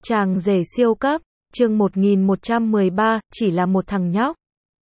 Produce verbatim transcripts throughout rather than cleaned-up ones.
Chàng rể siêu cấp, chương một nghìn một trăm mười ba, chỉ là một thằng nhóc.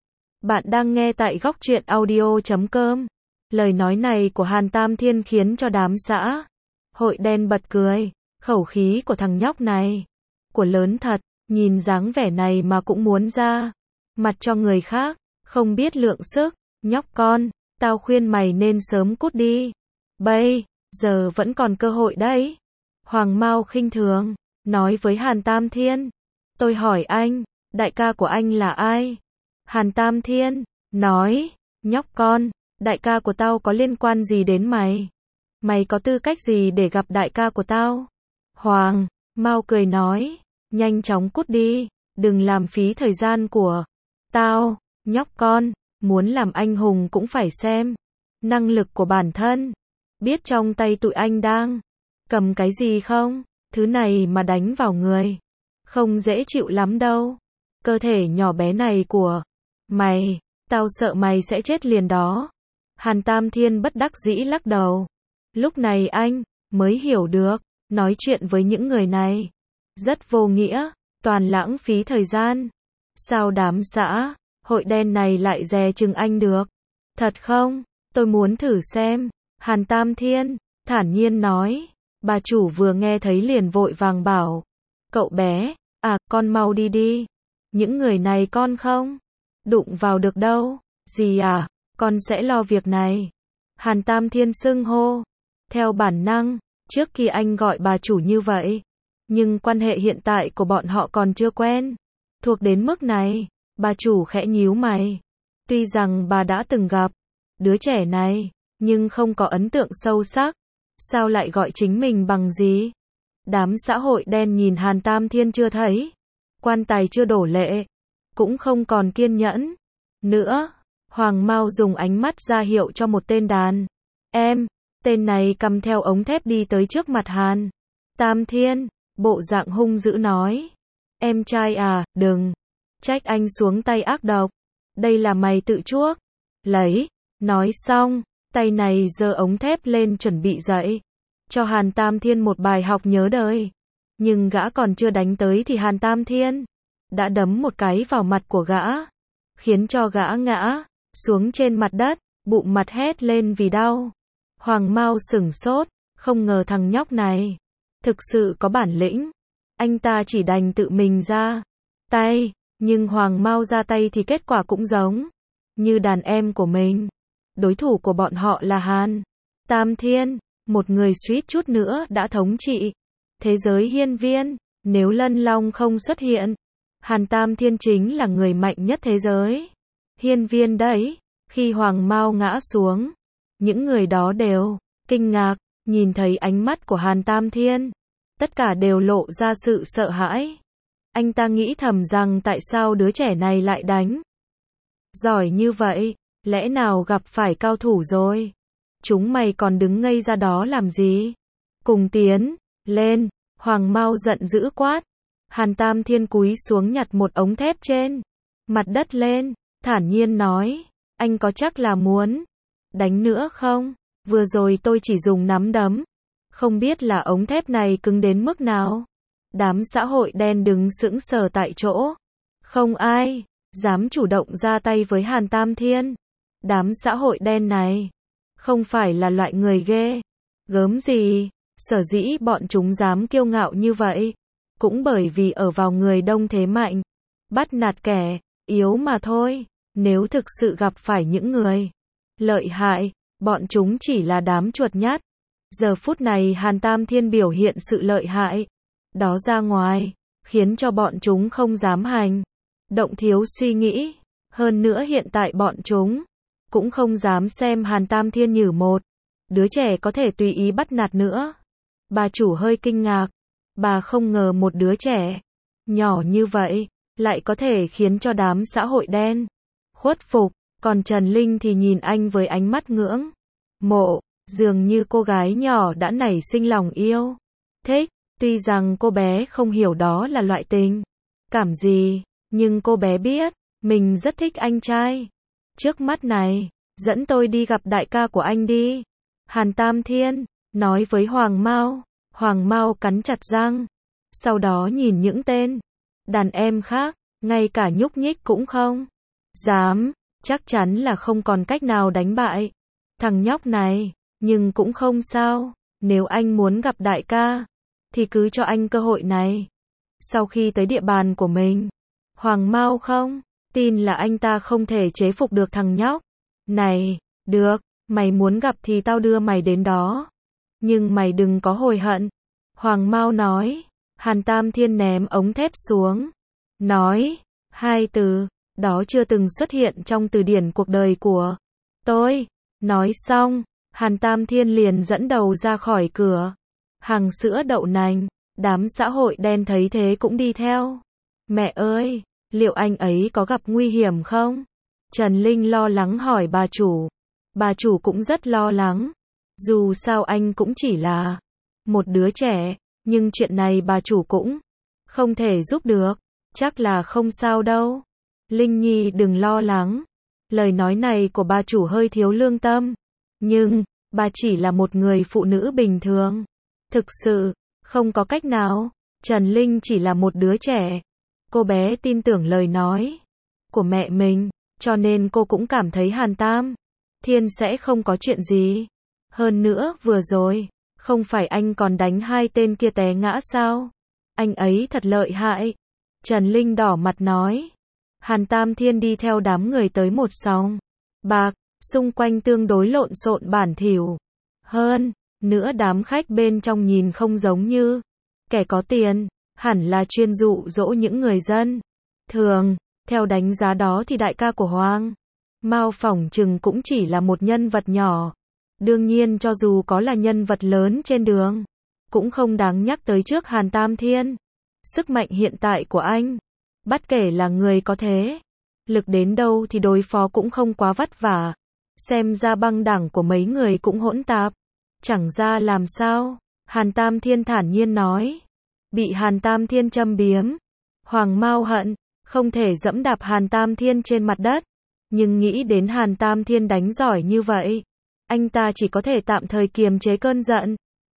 Bạn đang nghe tại góc truyện audio chấm com. Lời nói này của Hàn Tam Thiên khiến cho đám xã hội đen bật cười. Khẩu khí của thằng nhóc này, của lớn thật, nhìn dáng vẻ này mà cũng muốn ra mặt cho người khác, không biết lượng sức. Nhóc con, tao khuyên mày nên sớm cút đi. Bây giờ vẫn còn cơ hội đấy. Hoàng Mao khinh thường nói với Hàn Tam Thiên. Tôi hỏi anh, đại ca của anh là ai? Hàn Tam Thiên nói, nhóc con, đại ca của tao có liên quan gì đến mày? Mày có tư cách gì để gặp đại ca của tao? Hoàng Mao cười nói, nhanh chóng cút đi, đừng làm phí thời gian của tao. Nhóc con, muốn làm anh hùng cũng phải xem năng lực của bản thân. Biết trong tay tụi anh đang cầm cái gì không? Thứ này mà đánh vào người không dễ chịu lắm đâu. Cơ thể nhỏ bé này của mày, tao sợ mày sẽ chết liền đó. Hàn Tam Thiên bất đắc dĩ lắc đầu. Lúc này anh mới hiểu được, nói chuyện với những người này rất vô nghĩa, toàn lãng phí thời gian. Sao đám xã hội đen này lại dè chừng anh được? Thật không? Tôi muốn thử xem. Hàn Tam Thiên thản nhiên nói. Bà chủ vừa nghe thấy liền vội vàng bảo, cậu bé, à, con mau đi đi. Những người này con không đụng vào được đâu. Gì à, con sẽ lo việc này. Hàn Tam Thiên xưng hô theo bản năng, trước khi anh gọi bà chủ như vậy, nhưng quan hệ hiện tại của bọn họ còn chưa quen thuộc đến mức này. Bà chủ khẽ nhíu mày. Tuy rằng bà đã từng gặp đứa trẻ này, nhưng không có ấn tượng sâu sắc. Sao lại gọi chính mình bằng gì? Đám xã hội đen nhìn Hàn Tam Thiên chưa thấy quan tài chưa đổ lệ, cũng không còn kiên nhẫn nữa. Hoàng Mao dùng ánh mắt ra hiệu cho một tên đàn em. Tên này cầm theo ống thép đi tới trước mặt Hàn Tam Thiên, bộ dạng hung dữ nói, em trai à, đừng trách anh xuống tay ác độc. Đây là mày tự chuốc lấy. Nói xong, tay này giơ ống thép lên chuẩn bị dạy cho Hàn Tam Thiên một bài học nhớ đời. Nhưng gã còn chưa đánh tới thì Hàn Tam Thiên đã đấm một cái vào mặt của gã, khiến cho gã ngã xuống trên mặt đất, bụng mặt hét lên vì đau. Hoàng Mao sửng sốt, không ngờ thằng nhóc này thực sự có bản lĩnh. Anh ta chỉ đành tự mình ra tay, nhưng Hoàng Mao ra tay thì kết quả cũng giống như đàn em của mình. Đối thủ của bọn họ là Hàn Tam Thiên, một người suýt chút nữa đã thống trị thế giới hiên viên. Nếu Lân Long không xuất hiện, Hàn Tam Thiên chính là người mạnh nhất thế giới hiên viên đấy. Khi Hoàng Mao ngã xuống, những người đó đều kinh ngạc, nhìn thấy ánh mắt của Hàn Tam Thiên, tất cả đều lộ ra sự sợ hãi. Anh ta nghĩ thầm rằng tại sao đứa trẻ này lại đánh giỏi như vậy, lẽ nào gặp phải cao thủ rồi? Chúng mày còn đứng ngây ra đó làm gì? Cùng tiến lên. Hoàng Mao giận dữ quát. Hàn Tam Thiên cúi xuống nhặt một ống thép trên mặt đất lên, thản nhiên nói, anh có chắc là muốn đánh nữa không? Vừa rồi tôi chỉ dùng nắm đấm, không biết là ống thép này cứng đến mức nào. Đám xã hội đen đứng sững sờ tại chỗ, không ai dám chủ động ra tay với Hàn Tam Thiên. Đám xã hội đen này không phải là loại người ghê gớm gì. Sở dĩ bọn chúng dám kiêu ngạo như vậy, cũng bởi vì ở vào người đông thế mạnh, bắt nạt kẻ yếu mà thôi. Nếu thực sự gặp phải những người lợi hại, bọn chúng chỉ là đám chuột nhắt. Giờ phút này Hàn Tam Thiên biểu hiện sự lợi hại đó ra ngoài, khiến cho bọn chúng không dám hành động thiếu suy nghĩ. Hơn nữa hiện tại bọn chúng cũng không dám xem Hàn Tam Thiên như một đứa trẻ có thể tùy ý bắt nạt nữa. Bà chủ hơi kinh ngạc. Bà không ngờ một đứa trẻ nhỏ như vậy lại có thể khiến cho đám xã hội đen khuất phục. Còn Trần Linh thì nhìn anh với ánh mắt ngưỡng mộ, dường như cô gái nhỏ đã nảy sinh lòng yêu thích. Tuy rằng cô bé không hiểu đó là loại tình cảm gì, nhưng cô bé biết mình rất thích anh trai trước mắt này. Dẫn tôi đi gặp đại ca của anh đi. Hàn Tam Thiên nói với Hoàng Mao. Hoàng Mao cắn chặt răng. Sau đó nhìn những tên đàn em khác, ngay cả nhúc nhích cũng không dám, chắc chắn là không còn cách nào đánh bại thằng nhóc này, nhưng cũng không sao, nếu anh muốn gặp đại ca, thì cứ cho anh cơ hội này. Sau khi tới địa bàn của mình, Hoàng Mao không tin là anh ta không thể chế phục được thằng nhóc này. Được, mày muốn gặp thì tao đưa mày đến đó, nhưng mày đừng có hối hận. Hoàng Mao nói. Hàn Tam Thiên ném ống thép xuống, nói, hai từ đó chưa từng xuất hiện trong từ điển cuộc đời của tôi. Nói xong, Hàn Tam Thiên liền dẫn đầu ra khỏi cửa hàng sữa đậu nành. Đám xã hội đen thấy thế cũng đi theo. Mẹ ơi, liệu anh ấy có gặp nguy hiểm không? Trần Linh lo lắng hỏi bà chủ. Bà chủ cũng rất lo lắng. Dù sao anh cũng chỉ là một đứa trẻ, nhưng chuyện này bà chủ cũng không thể giúp được. Chắc là không sao đâu. Linh Nhi đừng lo lắng. Lời nói này của bà chủ hơi thiếu lương tâm. Nhưng, bà chỉ là một người phụ nữ bình thường. Thực sự, không có cách nào. Trần Linh chỉ là một đứa trẻ. Cô bé tin tưởng lời nói của mẹ mình, cho nên cô cũng cảm thấy Hàn Tam Thiên sẽ không có chuyện gì. Hơn nữa, vừa rồi, không phải anh còn đánh hai tên kia té ngã sao? Anh ấy thật lợi hại. Trần Linh đỏ mặt nói. Hàn Tam Thiên đi theo đám người tới một sòng bạc, xung quanh tương đối lộn xộn bẩn thỉu. Hơn nữa đám khách bên trong nhìn không giống như kẻ có tiền, hẳn là chuyên dụ dỗ những người dân thường. Theo đánh giá đó thì đại ca của Hoàng Mao phỏng chừng cũng chỉ là một nhân vật nhỏ. Đương nhiên cho dù có là nhân vật lớn trên đường, cũng không đáng nhắc tới trước Hàn Tam Thiên. Sức mạnh hiện tại của anh, bất kể là người có thế lực đến đâu thì đối phó cũng không quá vất vả. Xem ra băng đảng của mấy người cũng hỗn tạp. Chẳng ra làm sao. Hàn Tam Thiên thản nhiên nói. Bị Hàn Tam Thiên châm biếm, Hoàng Mao hận không thể dẫm đạp Hàn Tam Thiên trên mặt đất. Nhưng nghĩ đến Hàn Tam Thiên đánh giỏi như vậy, anh ta chỉ có thể tạm thời kiềm chế cơn giận.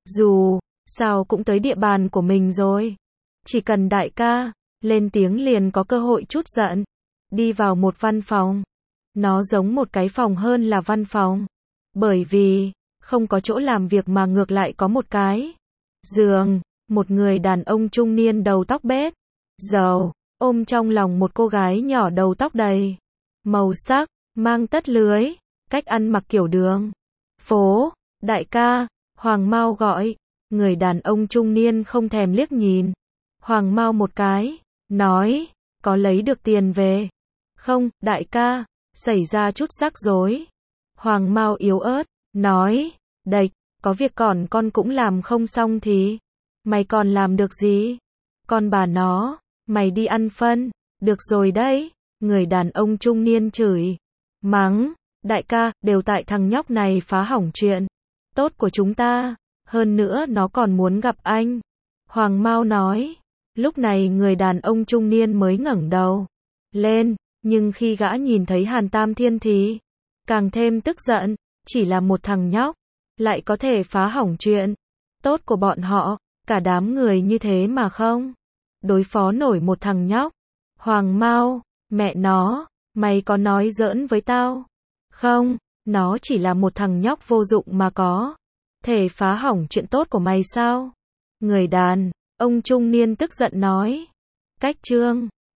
Dù sao cũng tới địa bàn của mình rồi, chỉ cần đại ca lên tiếng liền có cơ hội trút giận. Đi vào một văn phòng. Nó giống một cái phòng hơn là văn phòng, bởi vì không có chỗ làm việc mà ngược lại có một cái giường. Một người đàn ông trung niên đầu tóc bết dầu, ôm trong lòng một cô gái nhỏ đầu tóc đầy màu sắc, mang tất lưới, cách ăn mặc kiểu đường phố. Đại ca, Hoàng Mao gọi. Người đàn ông trung niên không thèm liếc nhìn Hoàng Mao một cái, nói, có lấy được tiền về không, đại ca? Xảy ra chút rắc rối. Hoàng Mao yếu ớt nói, đệch, có việc còn con cũng làm không xong thì mày còn làm được gì? Con bà nó, mày đi ăn phân, được rồi đấy. Người đàn ông trung niên chửi mắng, đại ca, đều tại thằng nhóc này phá hỏng chuyện tốt của chúng ta, hơn nữa nó còn muốn gặp anh. Hoàng Mao nói. Lúc này người đàn ông trung niên mới ngẩng đầu lên, nhưng khi gã nhìn thấy Hàn Tam Thiên thì càng thêm tức giận. Chỉ là một thằng nhóc, lại có thể phá hỏng chuyện tốt của bọn họ. Cả đám người như thế mà không đối phó nổi một thằng nhóc. Hoàng Mao, mẹ nó, mày có nói giỡn với tao không? Nó chỉ là một thằng nhóc vô dụng mà có thể phá hỏng chuyện tốt của mày sao? Người đàn ông trung niên tức giận nói. Cách chương